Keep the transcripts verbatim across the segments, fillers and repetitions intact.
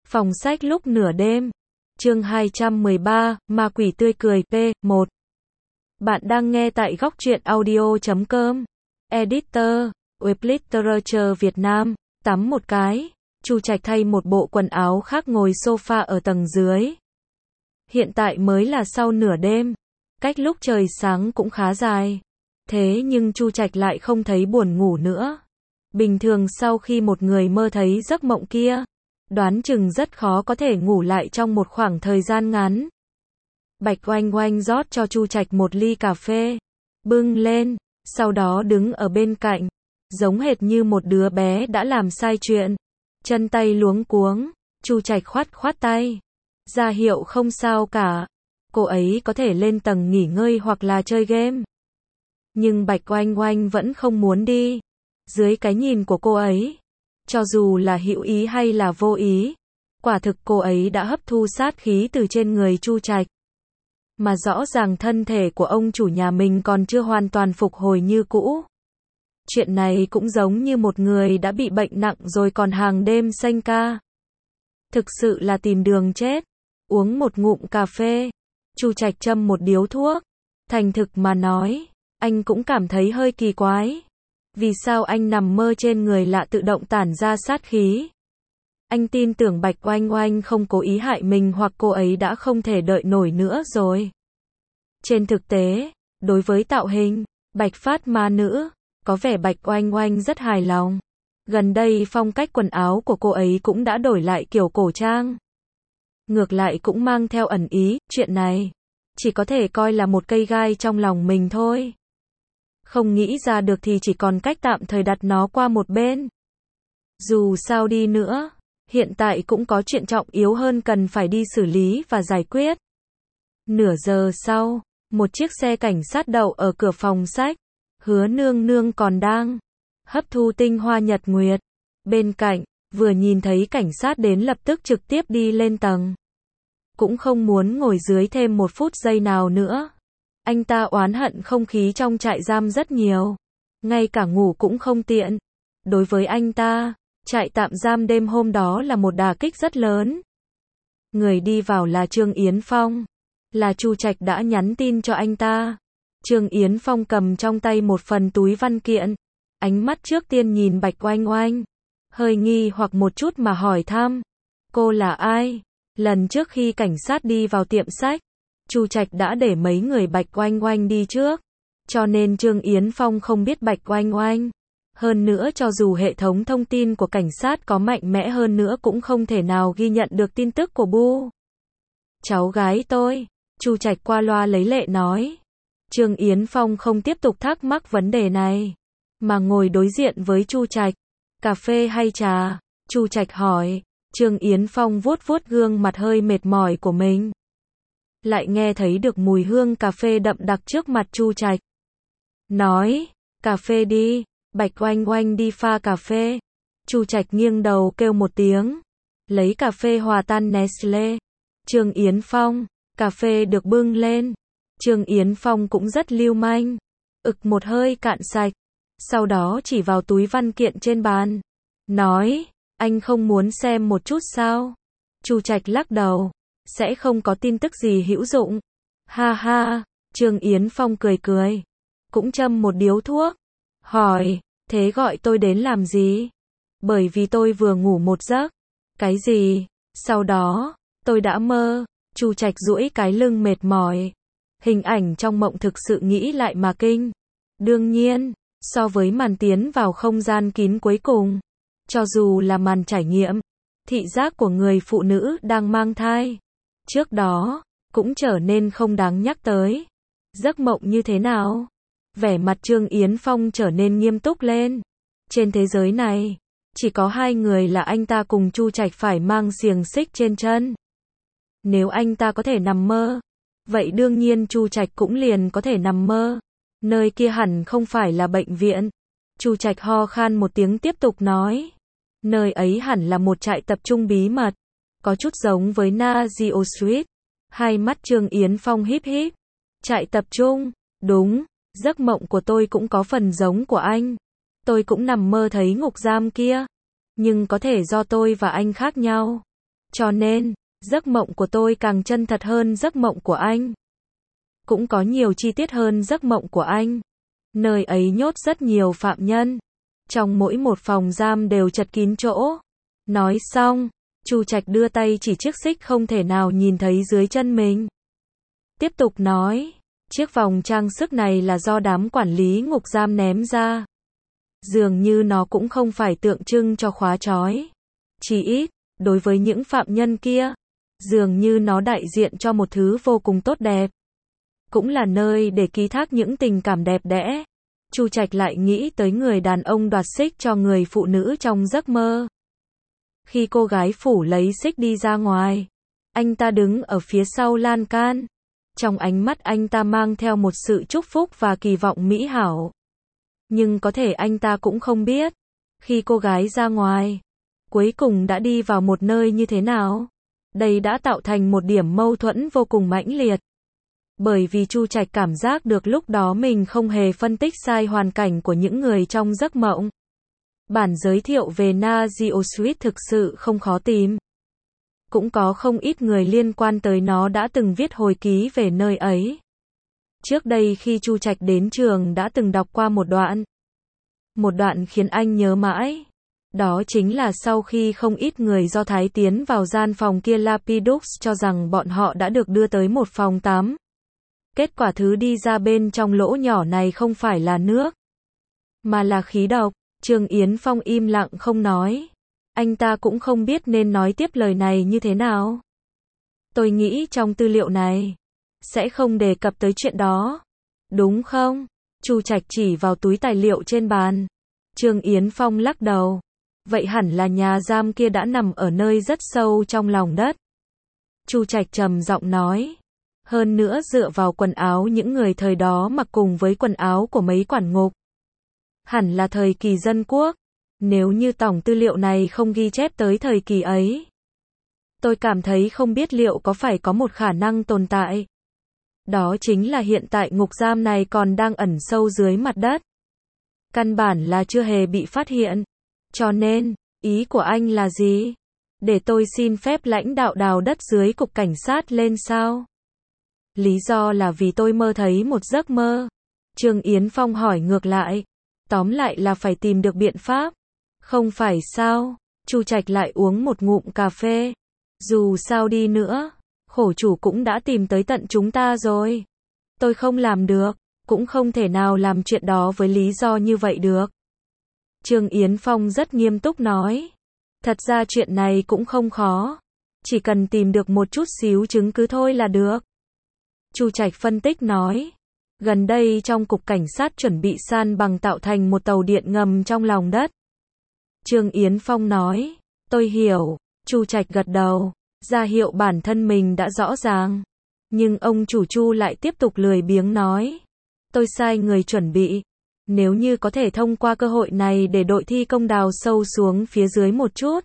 Phòng sách lúc nửa đêm. Chương hai trăm mười ba, Ma quỷ tươi cười P một. Bạn đang nghe tại góc truyện audio chấm com. Editor, Web Literature Việt Nam. Tắm một cái. Chu Trạch thay một bộ quần áo khác ngồi sofa ở tầng dưới. Hiện tại mới là sau nửa đêm. Cách lúc trời sáng cũng khá dài. Thế nhưng Chu Trạch lại không thấy buồn ngủ nữa. Bình thường sau khi một người mơ thấy giấc mộng kia, đoán chừng rất khó có thể ngủ lại trong một khoảng thời gian ngắn. Bạch Oanh Oanh rót cho Chu Trạch một ly cà phê, bưng lên, sau đó đứng ở bên cạnh, giống hệt như một đứa bé đã làm sai chuyện. Chân tay luống cuống, Chu Trạch khoát khoát tay, ra hiệu không sao cả. Cô ấy có thể lên tầng nghỉ ngơi hoặc là chơi game. Nhưng Bạch Oanh Oanh vẫn không muốn đi. Dưới cái nhìn của cô ấy, cho dù là hữu ý hay là vô ý, quả thực cô ấy đã hấp thu sát khí từ trên người Chu Trạch. Mà rõ ràng thân thể của ông chủ nhà mình còn chưa hoàn toàn phục hồi như cũ. Chuyện này cũng giống như một người đã bị bệnh nặng rồi còn hàng đêm xanh ca. Thực sự là tìm đường chết. Uống một ngụm cà phê, Chu Trạch châm một điếu thuốc. Thành thực mà nói, anh cũng cảm thấy hơi kỳ quái. Vì sao anh nằm mơ trên người lạ tự động tản ra sát khí? Anh tin tưởng Bạch Oanh Oanh không cố ý hại mình hoặc cô ấy đã không thể đợi nổi nữa rồi. Trên thực tế, đối với tạo hình, Bạch Phát ma nữ, có vẻ Bạch Oanh Oanh rất hài lòng. Gần đây phong cách quần áo của cô ấy cũng đã đổi lại kiểu cổ trang. Ngược lại cũng mang theo ẩn ý, chuyện này chỉ có thể coi là một cây gai trong lòng mình thôi. Không nghĩ ra được thì chỉ còn cách tạm thời đặt nó qua một bên. Dù sao đi nữa, hiện tại cũng có chuyện trọng yếu hơn cần phải đi xử lý và giải quyết. Nửa giờ sau, một chiếc xe cảnh sát đậu ở cửa phòng sách. Hứa Nương Nương còn đang hấp thu tinh hoa nhật nguyệt. Bên cạnh, vừa nhìn thấy cảnh sát đến lập tức trực tiếp đi lên tầng. Cũng không muốn ngồi dưới thêm một phút giây nào nữa. Anh ta oán hận không khí trong trại giam rất nhiều. Ngay cả ngủ cũng không tiện. Đối với anh ta, trại tạm giam đêm hôm đó là một đả kích rất lớn. Người đi vào là Trương Yến Phong. Là Chu Trạch đã nhắn tin cho anh ta. Trương Yến Phong cầm trong tay một phần túi văn kiện. Ánh mắt trước tiên nhìn Bạch Oanh Oanh. Hơi nghi hoặc một chút mà hỏi thăm. Cô là ai? Lần trước khi cảnh sát đi vào tiệm sách, Chu Trạch đã để mấy người Bạch Oanh Oanh đi trước. Cho nên Trương Yến Phong không biết Bạch Oanh Oanh. Hơn nữa cho dù hệ thống thông tin của cảnh sát có mạnh mẽ hơn nữa cũng không thể nào ghi nhận được tin tức của Bu. Cháu gái tôi, Chu Trạch qua loa lấy lệ nói. Trương Yến Phong không tiếp tục thắc mắc vấn đề này, mà ngồi đối diện với Chu Trạch. Cà phê hay trà? Chu Trạch hỏi. Trương Yến Phong vuốt vuốt gương mặt hơi mệt mỏi của mình. Lại nghe thấy được mùi hương cà phê đậm đặc trước mặt Chu Trạch. Nói, cà phê đi. Bạch Oanh Oanh đi pha cà phê. Chu Trạch nghiêng đầu kêu một tiếng. Lấy cà phê hòa tan Nestle. Trương Yến Phong, cà phê được bưng lên. Trương Yến Phong cũng rất lưu manh. Ực một hơi cạn sạch. Sau đó chỉ vào túi văn kiện trên bàn. Nói, anh không muốn xem một chút sao? Chu Trạch lắc đầu. Sẽ không có tin tức gì hữu dụng. Ha ha, Trương Yến Phong cười cười. Cũng châm một điếu thuốc. Hỏi, thế gọi tôi đến làm gì? Bởi vì tôi vừa ngủ một giấc. Cái gì? Sau đó, tôi đã mơ. Chu Trạch duỗi cái lưng mệt mỏi. Hình ảnh trong mộng thực sự nghĩ lại mà kinh. Đương nhiên, so với màn tiến vào không gian kín cuối cùng, cho dù là màn trải nghiệm, thị giác của người phụ nữ đang mang thai, trước đó, cũng trở nên không đáng nhắc tới. Giấc mộng như thế nào? Vẻ mặt Trương Yến Phong trở nên nghiêm túc lên. Trên thế giới này, chỉ có hai người là anh ta cùng Chu Trạch phải mang xiềng xích trên chân. Nếu anh ta có thể nằm mơ, vậy đương nhiên Chu Trạch cũng liền có thể nằm mơ. Nơi kia hẳn không phải là bệnh viện. Chu Trạch ho khan một tiếng tiếp tục nói. Nơi ấy hẳn là một trại tập trung bí mật. Có chút giống với Nazio Street. Hai mắt Trương Yến Phong híp híp. Trại tập trung, đúng. Giấc mộng của tôi cũng có phần giống của anh. Tôi cũng nằm mơ thấy ngục giam kia. Nhưng có thể do tôi và anh khác nhau. Cho nên, giấc mộng của tôi càng chân thật hơn giấc mộng của anh. Cũng có nhiều chi tiết hơn giấc mộng của anh. Nơi ấy nhốt rất nhiều phạm nhân. Trong mỗi một phòng giam đều chật kín chỗ. Nói xong, Chu Trạch đưa tay chỉ chiếc xích không thể nào nhìn thấy dưới chân mình. Tiếp tục nói, chiếc vòng trang sức này là do đám quản lý ngục giam ném ra. Dường như nó cũng không phải tượng trưng cho khóa trói. Chỉ ít, đối với những phạm nhân kia, dường như nó đại diện cho một thứ vô cùng tốt đẹp. Cũng là nơi để ký thác những tình cảm đẹp đẽ. Chu Trạch lại nghĩ tới người đàn ông đoạt xích cho người phụ nữ trong giấc mơ. Khi cô gái phủ lấy xích đi ra ngoài, anh ta đứng ở phía sau lan can. Trong ánh mắt anh ta mang theo một sự chúc phúc và kỳ vọng mỹ hảo. Nhưng có thể anh ta cũng không biết, khi cô gái ra ngoài, cuối cùng đã đi vào một nơi như thế nào. Đây đã tạo thành một điểm mâu thuẫn vô cùng mãnh liệt. Bởi vì Chu Trạch cảm giác được lúc đó mình không hề phân tích sai hoàn cảnh của những người trong giấc mộng. Bản giới thiệu về Nazi Auschwitz thực sự không khó tìm. Cũng có không ít người liên quan tới nó đã từng viết hồi ký về nơi ấy. Trước đây khi Chu Trạch đến trường đã từng đọc qua một đoạn. Một đoạn khiến anh nhớ mãi. Đó chính là sau khi không ít người Do Thái tiến vào gian phòng kia, Lapidus cho rằng bọn họ đã được đưa tới một phòng tắm. Kết quả thứ đi ra bên trong lỗ nhỏ này không phải là nước, mà là khí độc. Trương Yến Phong im lặng không nói. Anh ta cũng không biết nên nói tiếp lời này như thế nào. Tôi nghĩ trong tư liệu này sẽ không đề cập tới chuyện đó. Đúng không? Chu Trạch chỉ vào túi tài liệu trên bàn. Trương Yến Phong lắc đầu. Vậy hẳn là nhà giam kia đã nằm ở nơi rất sâu trong lòng đất. Chu Trạch trầm giọng nói. Hơn nữa dựa vào quần áo những người thời đó mặc cùng với quần áo của mấy quản ngục, hẳn là thời kỳ dân quốc. Nếu như tổng tư liệu này không ghi chép tới thời kỳ ấy, tôi cảm thấy không biết liệu có phải có một khả năng tồn tại. Đó chính là hiện tại ngục giam này còn đang ẩn sâu dưới mặt đất. Căn bản là chưa hề bị phát hiện. Cho nên, ý của anh là gì? Để tôi xin phép lãnh đạo đào đất dưới cục cảnh sát lên sao? Lý do là vì tôi mơ thấy một giấc mơ. Trương Yến Phong hỏi ngược lại. Tóm lại là phải tìm được biện pháp. Không phải sao? Chu Trạch lại uống một ngụm cà phê. Dù sao đi nữa, khổ chủ cũng đã tìm tới tận chúng ta rồi. Tôi không làm được, cũng không thể nào làm chuyện đó với lý do như vậy được. Trương Yến Phong rất nghiêm túc nói. Thật ra chuyện này cũng không khó. Chỉ cần tìm được một chút xíu chứng cứ thôi là được. Chu Trạch phân tích nói. Gần đây trong cục cảnh sát chuẩn bị san bằng tạo thành một tàu điện ngầm trong lòng đất. Trương Yến Phong nói. Tôi hiểu. Chu Trạch gật đầu, ra hiệu bản thân mình đã rõ ràng. Nhưng ông chủ Chu lại tiếp tục lười biếng nói. Tôi sai người chuẩn bị. Nếu như có thể thông qua cơ hội này để đội thi công đào sâu xuống phía dưới một chút,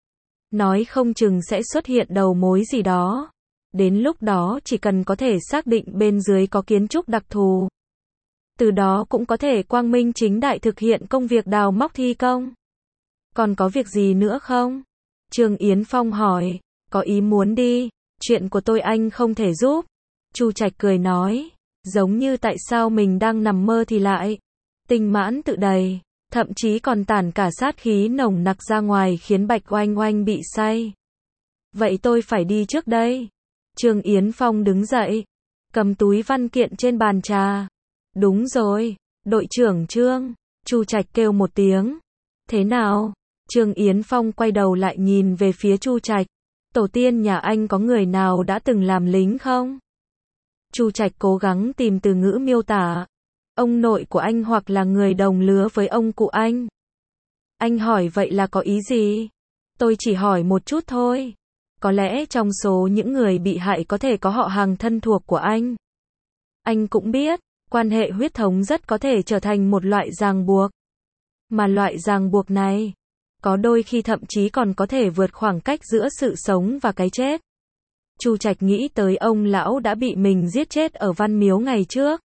nói không chừng sẽ xuất hiện đầu mối gì đó. Đến lúc đó chỉ cần có thể xác định bên dưới có kiến trúc đặc thù, từ đó cũng có thể quang minh chính đại thực hiện công việc đào móc thi công. Còn có việc gì nữa không? Trương Yến Phong hỏi. Có ý muốn đi. Chuyện của tôi anh không thể giúp. Chu Trạch cười nói. Giống như tại sao mình đang nằm mơ thì lại tinh mãn tự đầy, thậm chí còn tản cả sát khí nồng nặc ra ngoài khiến Bạch Oanh Oanh bị say. Vậy tôi phải đi trước đây. Trương Yến Phong đứng dậy, cầm túi văn kiện trên bàn trà. Đúng rồi, đội trưởng Trương. Chu Trạch kêu một tiếng. Thế nào? Trương Yến Phong quay đầu lại nhìn về phía Chu Trạch. Tổ tiên nhà anh có người nào đã từng làm lính không? Chu Trạch cố gắng tìm từ ngữ miêu tả. Ông nội của anh hoặc là người đồng lứa với ông cụ anh. Anh hỏi vậy là có ý gì? Tôi chỉ hỏi một chút thôi. Có lẽ trong số những người bị hại có thể có họ hàng thân thuộc của anh. Anh cũng biết, quan hệ huyết thống rất có thể trở thành một loại ràng buộc. Mà loại ràng buộc này, có đôi khi thậm chí còn có thể vượt khoảng cách giữa sự sống và cái chết. Chu Trạch nghĩ tới ông lão đã bị mình giết chết ở Văn Miếu ngày trước.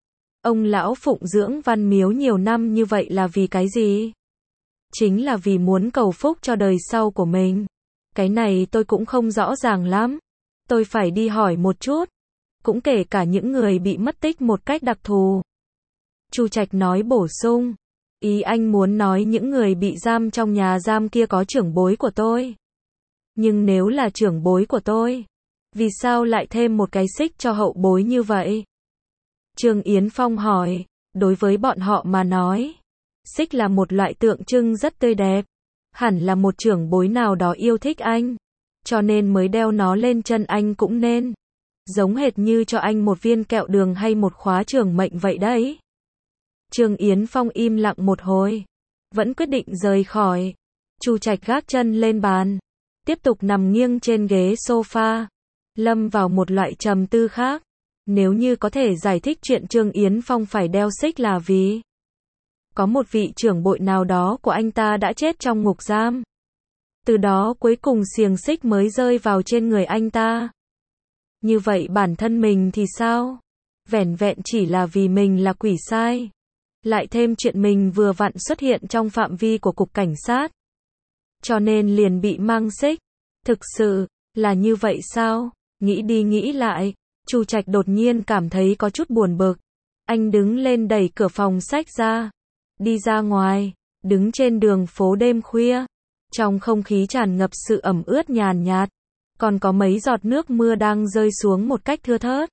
Ông lão phụng dưỡng Văn Miếu nhiều năm như vậy là vì cái gì? Chính là vì muốn cầu phúc cho đời sau của mình. Cái này tôi cũng không rõ ràng lắm. Tôi phải đi hỏi một chút. Cũng kể cả những người bị mất tích một cách đặc thù. Chu Trạch nói bổ sung. Ý anh muốn nói những người bị giam trong nhà giam kia có trưởng bối của tôi. Nhưng nếu là trưởng bối của tôi, vì sao lại thêm một cái xích cho hậu bối như vậy? Trương Yến Phong hỏi, đối với bọn họ mà nói, xích là một loại tượng trưng rất tươi đẹp. Hẳn là một trưởng bối nào đó yêu thích anh, cho nên mới đeo nó lên chân anh cũng nên. Giống hệt như cho anh một viên kẹo đường hay một khóa trường mệnh vậy đấy. Trương Yến Phong im lặng một hồi, vẫn quyết định rời khỏi. Chu Trạch gác chân lên bàn, tiếp tục nằm nghiêng trên ghế sofa, lâm vào một loại trầm tư khác. Nếu như có thể giải thích chuyện Trương Yến Phong phải đeo xích là vì có một vị trưởng bối nào đó của anh ta đã chết trong ngục giam. Từ đó cuối cùng xiềng xích mới rơi vào trên người anh ta. Như vậy bản thân mình thì sao? Vẻn vẹn chỉ là vì mình là quỷ sai. Lại thêm chuyện mình vừa vặn xuất hiện trong phạm vi của cục cảnh sát. Cho nên liền bị mang xích. Thực sự là như vậy sao? Nghĩ đi nghĩ lại, Chu Trạch đột nhiên cảm thấy có chút buồn bực. Anh đứng lên đẩy cửa phòng sách ra, đi ra ngoài, đứng trên đường phố đêm khuya. Trong không khí tràn ngập sự ẩm ướt nhàn nhạt, còn có mấy giọt nước mưa đang rơi xuống một cách thưa thớt.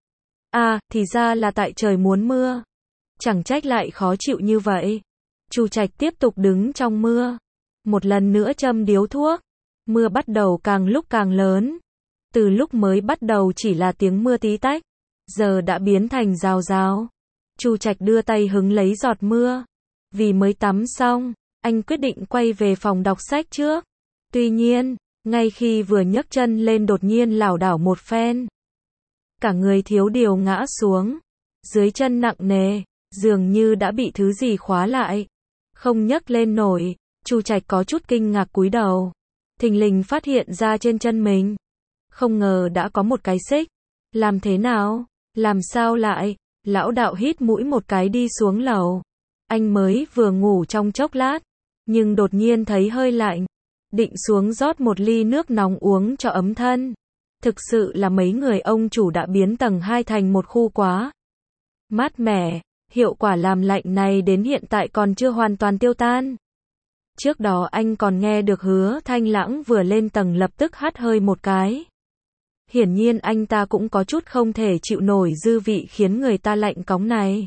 À, thì ra là tại trời muốn mưa. Chẳng trách lại khó chịu như vậy. Chu Trạch tiếp tục đứng trong mưa. Một lần nữa châm điếu thuốc. Mưa bắt đầu càng lúc càng lớn. Từ lúc mới bắt đầu chỉ là tiếng mưa tí tách, giờ đã biến thành rào rào. Chu Trạch đưa tay hứng lấy giọt mưa. Vì mới tắm xong, anh quyết định quay về phòng đọc sách trước. Tuy nhiên, ngay khi vừa nhấc chân lên đột nhiên lảo đảo một phen. Cả người thiếu điều ngã xuống. Dưới chân nặng nề, dường như đã bị thứ gì khóa lại. Không nhấc lên nổi, Chu Trạch có chút kinh ngạc cúi đầu. Thình lình phát hiện ra trên chân mình. Không ngờ đã có một cái xích. Làm thế nào? Làm sao lại? Lão đạo hít mũi một cái đi xuống lầu. Anh mới vừa ngủ trong chốc lát, nhưng đột nhiên thấy hơi lạnh. Định xuống rót một ly nước nóng uống cho ấm thân. Thực sự là mấy người ông chủ đã biến tầng hai thành một khu quá mát mẻ. Hiệu quả làm lạnh này đến hiện tại còn chưa hoàn toàn tiêu tan. Trước đó anh còn nghe được Hứa Thanh Lãng vừa lên tầng lập tức hắt hơi một cái. Hiển nhiên anh ta cũng có chút không thể chịu nổi dư vị khiến người ta lạnh cóng này.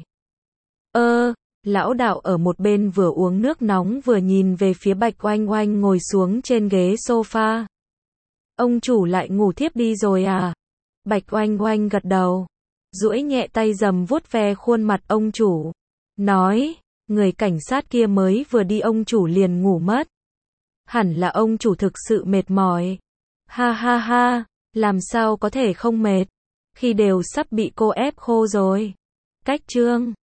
Ơ, lão đạo ở một bên vừa uống nước nóng vừa nhìn về phía Bạch Oanh Oanh ngồi xuống trên ghế sofa. Ông chủ lại ngủ thiếp đi rồi à? Bạch Oanh Oanh gật đầu, duỗi nhẹ tay dầm vuốt ve khuôn mặt ông chủ. Nói, người cảnh sát kia mới vừa đi ông chủ liền ngủ mất. Hẳn là ông chủ thực sự mệt mỏi. Ha ha ha, làm sao có thể không mệt, khi đều sắp bị cô ép khô rồi. Cách chương